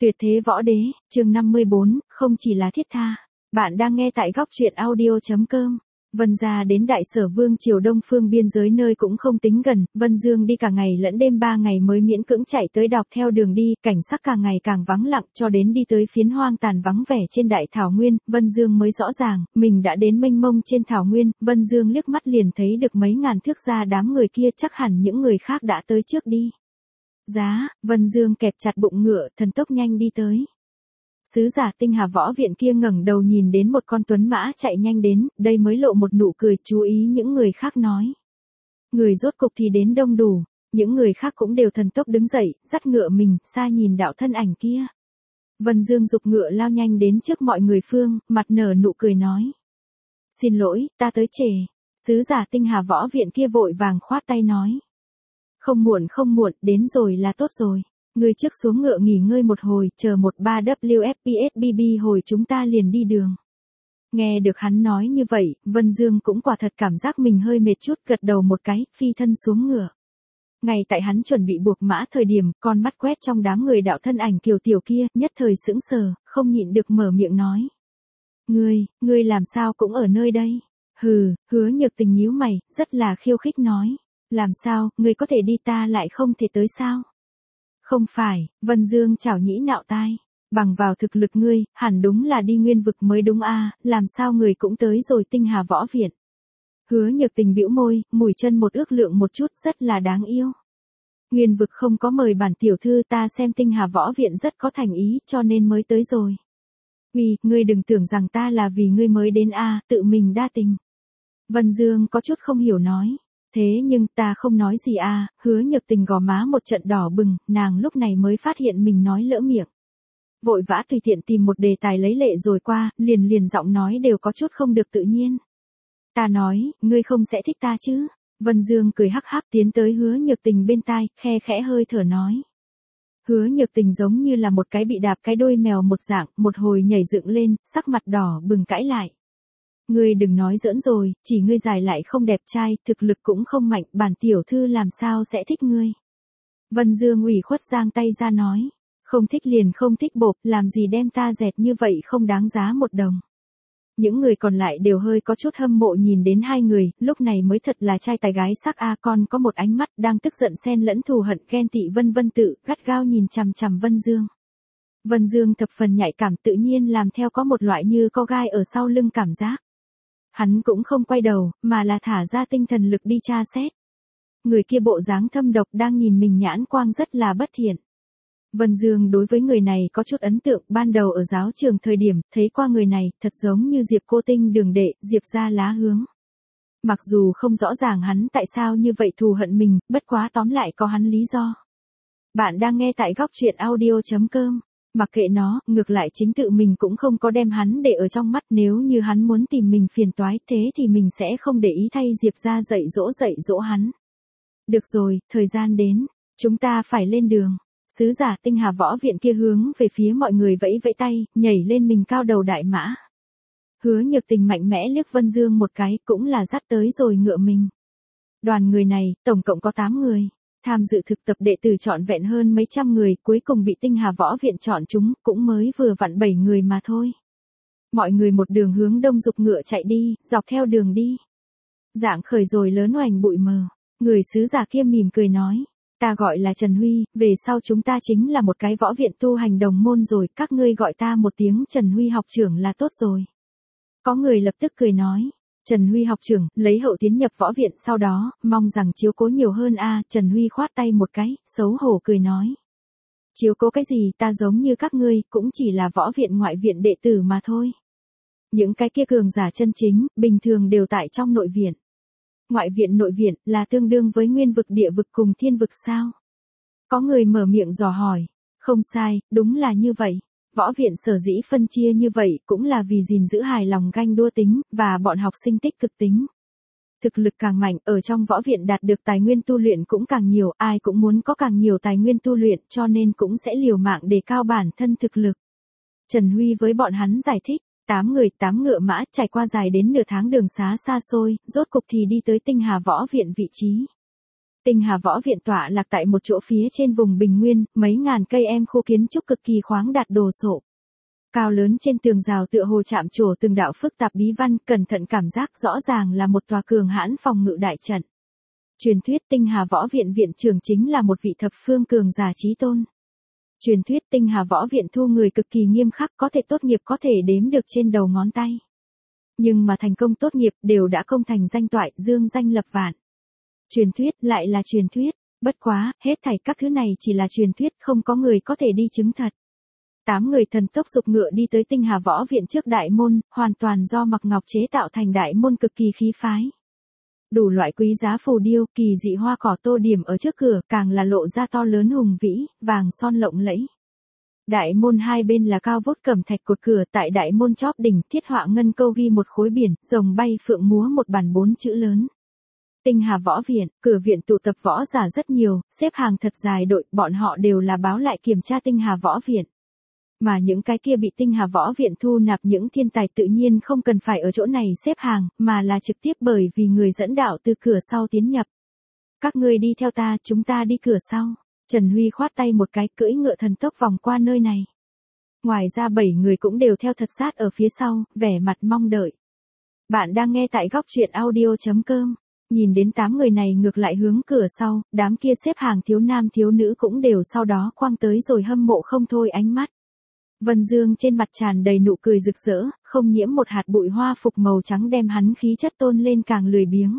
Tuyệt thế võ đế, chương 54, không chỉ là thiết tha. Bạn đang nghe tại góc truyện audio.com. Vân gia đến Đại Sở Vương triều Đông Phương biên giới nơi cũng không tính gần, Vân Dương đi cả ngày lẫn đêm 3 ngày mới miễn cưỡng chạy tới đọc theo đường đi, cảnh sắc càng ngày càng vắng lặng cho đến đi tới phiến hoang tàn vắng vẻ trên đại thảo nguyên, Vân Dương mới rõ ràng, mình đã đến mênh mông trên thảo nguyên, Vân Dương liếc mắt liền thấy được mấy ngàn thước ra đám người kia chắc hẳn những người khác đã tới trước đi. Giá, Vân Dương kẹp chặt bụng ngựa, thần tốc nhanh đi tới. Sứ giả Tinh Hà võ viện kia ngẩng đầu nhìn đến một con tuấn mã chạy nhanh đến, đây mới lộ một nụ cười, chú ý những người khác nói. Người rốt cục thì đến đông đủ, những người khác cũng đều thần tốc đứng dậy, dắt ngựa mình, xa nhìn đạo thân ảnh kia. Vân Dương giục ngựa lao nhanh đến trước mọi người phương, mặt nở nụ cười nói. Xin lỗi, ta tới trễ. Sứ giả Tinh Hà võ viện kia vội vàng khoát tay nói. Không muộn, đến rồi là tốt rồi. Người trước xuống ngựa nghỉ ngơi một hồi, chờ 13WFPSBB hồi chúng ta liền đi đường. Nghe được hắn nói như vậy, Vân Dương cũng quả thật cảm giác mình hơi mệt chút, gật đầu một cái, phi thân xuống ngựa. Ngay tại hắn chuẩn bị buộc mã thời điểm, con mắt quét trong đám người đạo thân ảnh kiều tiểu kia, nhất thời sững sờ, không nhịn được mở miệng nói. Ngươi làm sao cũng ở nơi đây? Hừ, Hứa Nhược Tình nhíu mày, rất là khiêu khích nói. Làm sao, ngươi có thể đi ta lại không thể tới sao? Không phải, Vân Dương chảo nhĩ nạo tai. Bằng vào thực lực ngươi, hẳn đúng là đi nguyên vực mới đúng a, làm sao người cũng tới rồi Tinh Hà võ viện. Hứa Nhược Tình bĩu môi, mũi chân một ước lượng một chút, rất là đáng yêu. Nguyên vực không có mời bản tiểu thư, ta xem Tinh Hà võ viện rất có thành ý cho nên mới tới rồi. Ngươi đừng tưởng rằng ta là vì ngươi mới đến a, tự mình đa tình. Vân Dương có chút không hiểu nói. Thế nhưng ta không nói gì à, Hứa Nhược Tình gò má một trận đỏ bừng, nàng lúc này mới phát hiện mình nói lỡ miệng. Vội vã tùy tiện tìm một đề tài lấy lệ rồi qua, liền giọng nói đều có chút không được tự nhiên. Ta nói, ngươi không sẽ thích ta chứ? Vân Dương cười hắc hắc tiến tới Hứa Nhược Tình bên tai, khe khẽ hơi thở nói. Hứa Nhược Tình giống như là một cái bị đạp cái đuôi mèo một dạng, một hồi nhảy dựng lên, sắc mặt đỏ bừng cãi lại. Ngươi đừng nói giỡn rồi, chỉ ngươi dài lại không đẹp trai, thực lực cũng không mạnh, bản tiểu thư làm sao sẽ thích ngươi. Vân Dương ủy khuất giang tay ra nói, không thích liền không thích bộp, làm gì đem ta dẹt như vậy không đáng giá một đồng. Những người còn lại đều hơi có chút hâm mộ nhìn đến hai người, lúc này mới thật là trai tài gái sắc a, con có một ánh mắt đang tức giận xen lẫn thù hận ghen tị vân tự, gắt gao nhìn chằm chằm Vân Dương. Vân Dương thập phần nhạy cảm tự nhiên làm theo có một loại như có gai ở sau lưng cảm giác. Hắn cũng không quay đầu, mà là thả ra tinh thần lực đi tra xét. Người kia bộ dáng thâm độc đang nhìn mình nhãn quang rất là bất thiện. Vân Dương đối với người này có chút ấn tượng, ban đầu ở giáo trường thời điểm, thấy qua người này, thật giống như Diệp cô tinh đường đệ, Diệp gia lá hướng. Mặc dù không rõ ràng hắn tại sao như vậy thù hận mình, bất quá tóm lại có hắn lý do. Bạn đang nghe tại góc truyện audio.com. Mặc kệ nó, ngược lại chính tự mình cũng không có đem hắn để ở trong mắt, nếu như hắn muốn tìm mình phiền toái thế thì mình sẽ không để ý thay Diệp ra dạy dỗ hắn. Được rồi, thời gian đến, chúng ta phải lên đường. Sứ giả Tinh Hà võ viện kia hướng về phía mọi người vẫy vẫy tay, nhảy lên mình cao đầu đại mã. Hứa Nhược Tình mạnh mẽ liếc Vân Dương một cái, cũng là dắt tới rồi ngựa mình. Đoàn người này, tổng cộng có 8 người. Tham dự thực tập đệ tử trọn vẹn hơn mấy trăm người, cuối cùng bị Tinh Hà võ viện chọn chúng, cũng mới vừa vặn 7 người mà thôi. Mọi người một đường hướng đông dục ngựa chạy đi, dọc theo đường đi. Dạng khởi rồi lớn oành bụi mờ, người sứ giả kia mỉm cười nói, ta gọi là Trần Huy, về sau chúng ta chính là một cái võ viện tu hành đồng môn rồi, các ngươi gọi ta một tiếng Trần Huy học trưởng là tốt rồi. Có người lập tức cười nói. Trần Huy học trưởng, lấy hậu tiến nhập võ viện sau đó, mong rằng chiếu cố nhiều hơn a. Trần Huy khoát tay một cái, xấu hổ cười nói. Chiếu cố cái gì, ta giống như các ngươi, cũng chỉ là võ viện ngoại viện đệ tử mà thôi. Những cái kia cường giả chân chính, bình thường đều tại trong nội viện. Ngoại viện nội viện, là tương đương với nguyên vực địa vực cùng thiên vực sao? Có người mở miệng dò hỏi. Không sai, đúng là như vậy. Võ viện sở dĩ phân chia như vậy cũng là vì gìn giữ hài lòng ganh đua tính, và bọn học sinh tích cực tính. Thực lực càng mạnh, ở trong võ viện đạt được tài nguyên tu luyện cũng càng nhiều, ai cũng muốn có càng nhiều tài nguyên tu luyện cho nên cũng sẽ liều mạng để cao bản thân thực lực. Trần Huy với bọn hắn giải thích, 8 người 8 ngựa mã trải qua dài đến nửa tháng đường xá xa xôi, rốt cục thì đi tới Tinh Hà võ viện vị trí. Tinh Hà Võ Viện tọa lạc tại một chỗ phía trên vùng bình nguyên, mấy ngàn cây em khô kiến trúc cực kỳ khoáng đạt đồ sộ. Cao lớn trên tường rào tựa hồ chạm trổ từng đạo phức tạp bí văn, cẩn thận cảm giác rõ ràng là một tòa cường hãn phòng ngự đại trận. Truyền thuyết Tinh Hà Võ Viện viện trưởng chính là một vị thập phương cường giả chí tôn. Truyền thuyết Tinh Hà Võ Viện thu người cực kỳ nghiêm khắc, có thể tốt nghiệp có thể đếm được trên đầu ngón tay. Nhưng mà thành công tốt nghiệp đều đã công thành danh toại, dương danh lập vạn. Truyền thuyết lại là truyền thuyết, bất quá, hết thảy các thứ này chỉ là truyền thuyết, không có người có thể đi chứng thật. 8 người thần tốc dục ngựa đi tới Tinh Hà Võ Viện trước đại môn, hoàn toàn do mặc ngọc chế tạo thành đại môn cực kỳ khí phái. Đủ loại quý giá phù điêu, kỳ dị hoa cỏ tô điểm ở trước cửa, càng là lộ ra to lớn hùng vĩ, vàng son lộng lẫy. Đại môn hai bên là cao vút cẩm thạch cột cửa, tại đại môn chóp đỉnh thiết họa ngân câu ghi một khối biển, rồng bay phượng múa một bản 4 chữ lớn. Tinh Hà Võ Viện, cửa viện tụ tập võ giả rất nhiều, xếp hàng thật dài đội, bọn họ đều là báo lại kiểm tra Tinh Hà Võ Viện. Mà những cái kia bị Tinh Hà Võ Viện thu nạp những thiên tài tự nhiên không cần phải ở chỗ này xếp hàng, mà là trực tiếp bởi vì người dẫn đạo từ cửa sau tiến nhập. Các ngươi đi theo ta, chúng ta đi cửa sau. Trần Huy khoát tay một cái, cưỡi ngựa thần tốc vòng qua nơi này. Ngoài ra 7 người cũng đều theo thật sát ở phía sau, vẻ mặt mong đợi. Bạn đang nghe tại góc truyện audio.com. Nhìn đến 8 người này ngược lại hướng cửa sau, đám kia xếp hàng thiếu nam thiếu nữ cũng đều sau đó quăng tới rồi hâm mộ không thôi ánh mắt. Vân Dương trên mặt tràn đầy nụ cười rực rỡ, không nhiễm một hạt bụi, hoa phục màu trắng đem hắn khí chất tôn lên càng lười biếng.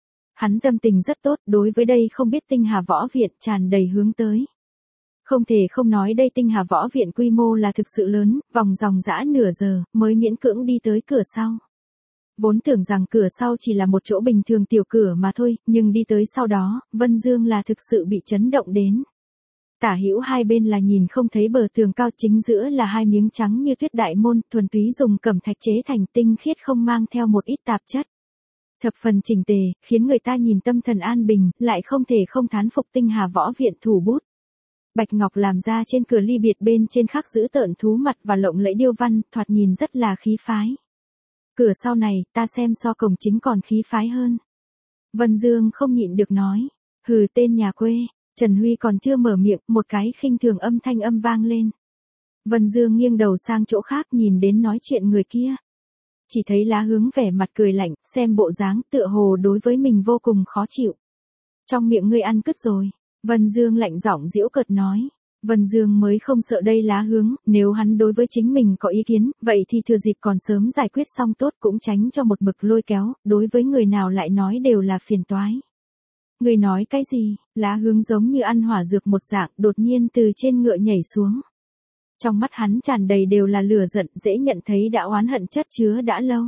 Hắn tâm tình rất tốt, đối với đây không biết Tinh Hà Võ Viện tràn đầy hướng tới. Không thể không nói đây Tinh Hà Võ Viện quy mô là thực sự lớn, vòng dòng dã nửa giờ, mới miễn cưỡng đi tới cửa sau. Vốn tưởng rằng cửa sau chỉ là một chỗ bình thường tiểu cửa mà thôi, nhưng đi tới sau đó, Vân Dương là thực sự bị chấn động đến. Tả hữu hai bên là nhìn không thấy bờ tường cao, chính giữa là hai miếng trắng như tuyết đại môn, thuần túy dùng cẩm thạch chế thành, tinh khiết không mang theo một ít tạp chất. Thập phần chỉnh tề, khiến người ta nhìn tâm thần an bình, lại không thể không thán phục Tinh Hà Võ Viện thủ bút. Bạch ngọc làm ra trên cửa ly biệt bên trên khắc giữ tợn thú mặt và lộng lẫy điêu văn, thoạt nhìn rất là khí phái. Cửa sau này, ta xem so cổng chính còn khí phái hơn. Vân Dương không nhịn được nói. Hừ, tên nhà quê. Trần Huy còn chưa mở miệng, một cái khinh thường âm thanh âm vang lên. Vân Dương nghiêng đầu sang chỗ khác nhìn đến nói chuyện người kia. Chỉ thấy Lá Hướng vẻ mặt cười lạnh, xem bộ dáng tựa hồ đối với mình vô cùng khó chịu. Trong miệng ngươi ăn cứt rồi. Vân Dương lạnh giọng giễu cợt nói. Vân Dương mới không sợ đây Lá Hướng, nếu hắn đối với chính mình có ý kiến, vậy thì thừa dịp còn sớm giải quyết xong tốt, cũng tránh cho một mực lôi kéo, đối với người nào lại nói đều là phiền toái. Người nói cái gì? Lá Hướng giống như ăn hỏa dược một dạng, đột nhiên từ trên ngựa nhảy xuống. Trong mắt hắn tràn đầy đều là lửa giận, dễ nhận thấy đã oán hận chất chứa đã lâu.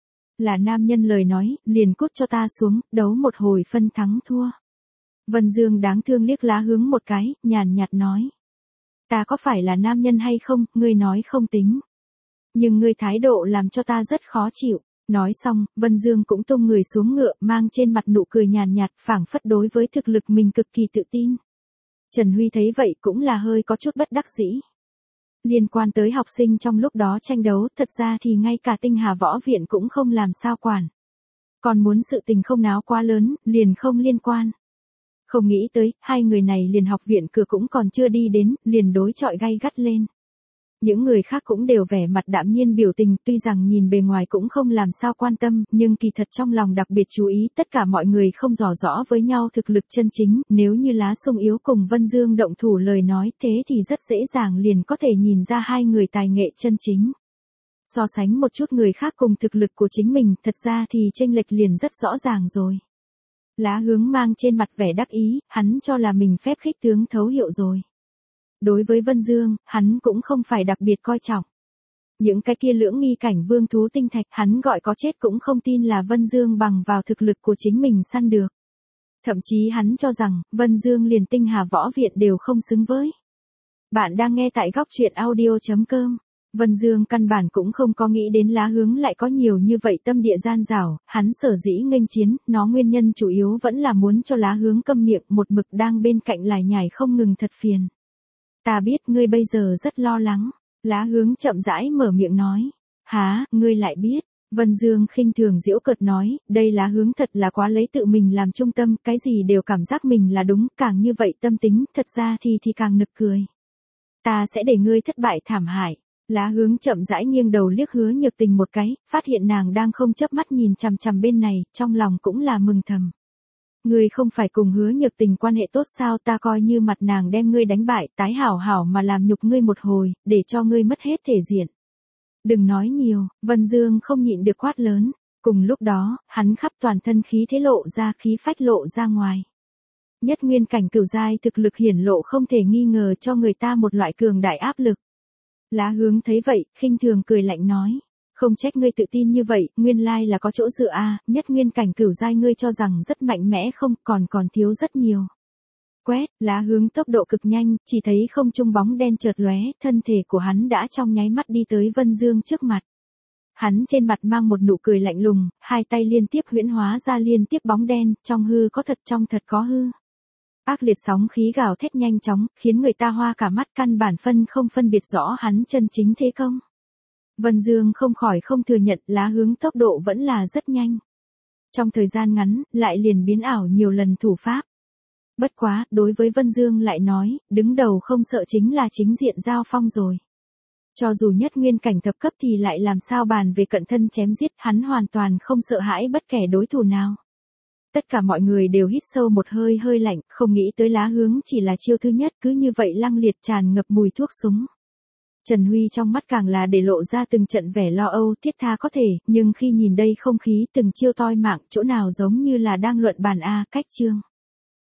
Là nam nhân lời nói, liền cút cho ta xuống, đấu một hồi phân thắng thua. Vân Dương đáng thương liếc Lá Hướng một cái, nhàn nhạt nói. Ta có phải là nam nhân hay không, ngươi nói không tính. Nhưng ngươi thái độ làm cho ta rất khó chịu. Nói xong, Vân Dương cũng tung người xuống ngựa, mang trên mặt nụ cười nhàn nhạt, phảng phất đối với thực lực mình cực kỳ tự tin. Trần Huy thấy vậy cũng là hơi có chút bất đắc dĩ. Liên quan tới học sinh trong lúc đó tranh đấu, thật ra thì ngay cả Tinh Hà Võ Viện cũng không làm sao quản. Còn muốn sự tình không náo quá lớn, liền không liên quan. Không nghĩ tới, hai người này liền học viện cửa cũng còn chưa đi đến, liền đối chọi gay gắt lên. Những người khác cũng đều vẻ mặt đạm nhiên biểu tình, tuy rằng nhìn bề ngoài cũng không làm sao quan tâm, nhưng kỳ thật trong lòng đặc biệt chú ý, tất cả mọi người không dò rõ với nhau thực lực chân chính, nếu như Lá Sung Yếu cùng Vân Dương động thủ lời nói, thế thì rất dễ dàng liền có thể nhìn ra hai người tài nghệ chân chính. So sánh một chút người khác cùng thực lực của chính mình, thật ra thì chênh lệch liền rất rõ ràng rồi. Lá Hướng mang trên mặt vẻ đắc ý, hắn cho là mình phép khích tướng thấu hiệu rồi. Đối với Vân Dương, hắn cũng không phải đặc biệt coi trọng. Những cái kia lưỡng nghi cảnh vương thú tinh thạch, hắn gọi có chết cũng không tin là Vân Dương bằng vào thực lực của chính mình săn được. Thậm chí hắn cho rằng, Vân Dương liền Tinh Hà Võ Viện đều không xứng với. Bạn đang nghe tại góc truyện audio.com. Vân Dương căn bản cũng không có nghĩ đến Lá Hướng lại có nhiều như vậy tâm địa gian dảo, hắn sở dĩ nghênh chiến, nó nguyên nhân chủ yếu vẫn là muốn cho Lá Hướng câm miệng, một mực đang bên cạnh lải nhải không ngừng thật phiền. Ta biết ngươi bây giờ rất lo lắng. Lá Hướng chậm rãi mở miệng nói. Hả, ngươi lại biết. Vân Dương khinh thường giễu cợt nói, đây là hướng thật là quá lấy tự mình làm trung tâm, cái gì đều cảm giác mình là đúng, càng như vậy tâm tính, thật ra thì càng nực cười. Ta sẽ để ngươi thất bại thảm hại. Lá Hướng chậm rãi nghiêng đầu liếc Hứa Nhược Tình một cái, phát hiện nàng đang không chớp mắt nhìn chằm chằm bên này, trong lòng cũng là mừng thầm. Ngươi không phải cùng Hứa Nhược Tình quan hệ tốt sao, ta coi như mặt nàng đem ngươi đánh bại, tái hảo hảo mà làm nhục ngươi một hồi, để cho ngươi mất hết thể diện. Đừng nói nhiều, Vân Dương không nhịn được quát lớn, cùng lúc đó, hắn khắp toàn thân khí thế lộ ra, khí phách lộ ra ngoài. Nhất nguyên cảnh cửu giai thực lực hiển lộ không thể nghi ngờ cho người ta một loại cường đại áp lực. Lá Hướng thấy vậy, khinh thường cười lạnh nói, không trách ngươi tự tin như vậy, nguyên lai là có chỗ dựa a, nhất nguyên cảnh cửu giai ngươi cho rằng rất mạnh mẽ không, còn thiếu rất nhiều. Quét, Lá Hướng tốc độ cực nhanh, chỉ thấy không trung bóng đen chợt lóe, thân thể của hắn đã trong nháy mắt đi tới Vân Dương trước mặt. Hắn trên mặt mang một nụ cười lạnh lùng, hai tay liên tiếp huyễn hóa ra liên tiếp bóng đen, trong hư có thật trong thật có hư. Ác liệt sóng khí gào thét nhanh chóng, khiến người ta hoa cả mắt, căn bản không phân biệt rõ hắn chân chính thế công. Vân Dương không khỏi không thừa nhận, Lá Hướng tốc độ vẫn là rất nhanh. Trong thời gian ngắn, lại liền biến ảo nhiều lần thủ pháp. Bất quá, đối với Vân Dương lại nói, đứng đầu không sợ chính là chính diện giao phong rồi. Cho dù nhất nguyên cảnh thập cấp thì lại làm sao bàn về cận thân chém giết, hắn hoàn toàn không sợ hãi bất kể đối thủ nào. Tất cả mọi người đều hít sâu một hơi lạnh, không nghĩ tới Lá Hướng chỉ là chiêu thứ nhất cứ như vậy lăng liệt tràn ngập mùi thuốc súng. Trần Huy trong mắt càng là để lộ ra từng trận vẻ lo âu, thiết tha có thể, nhưng khi nhìn đây không khí từng chiêu toi mạng, chỗ nào giống như là đang luận bàn cách chương.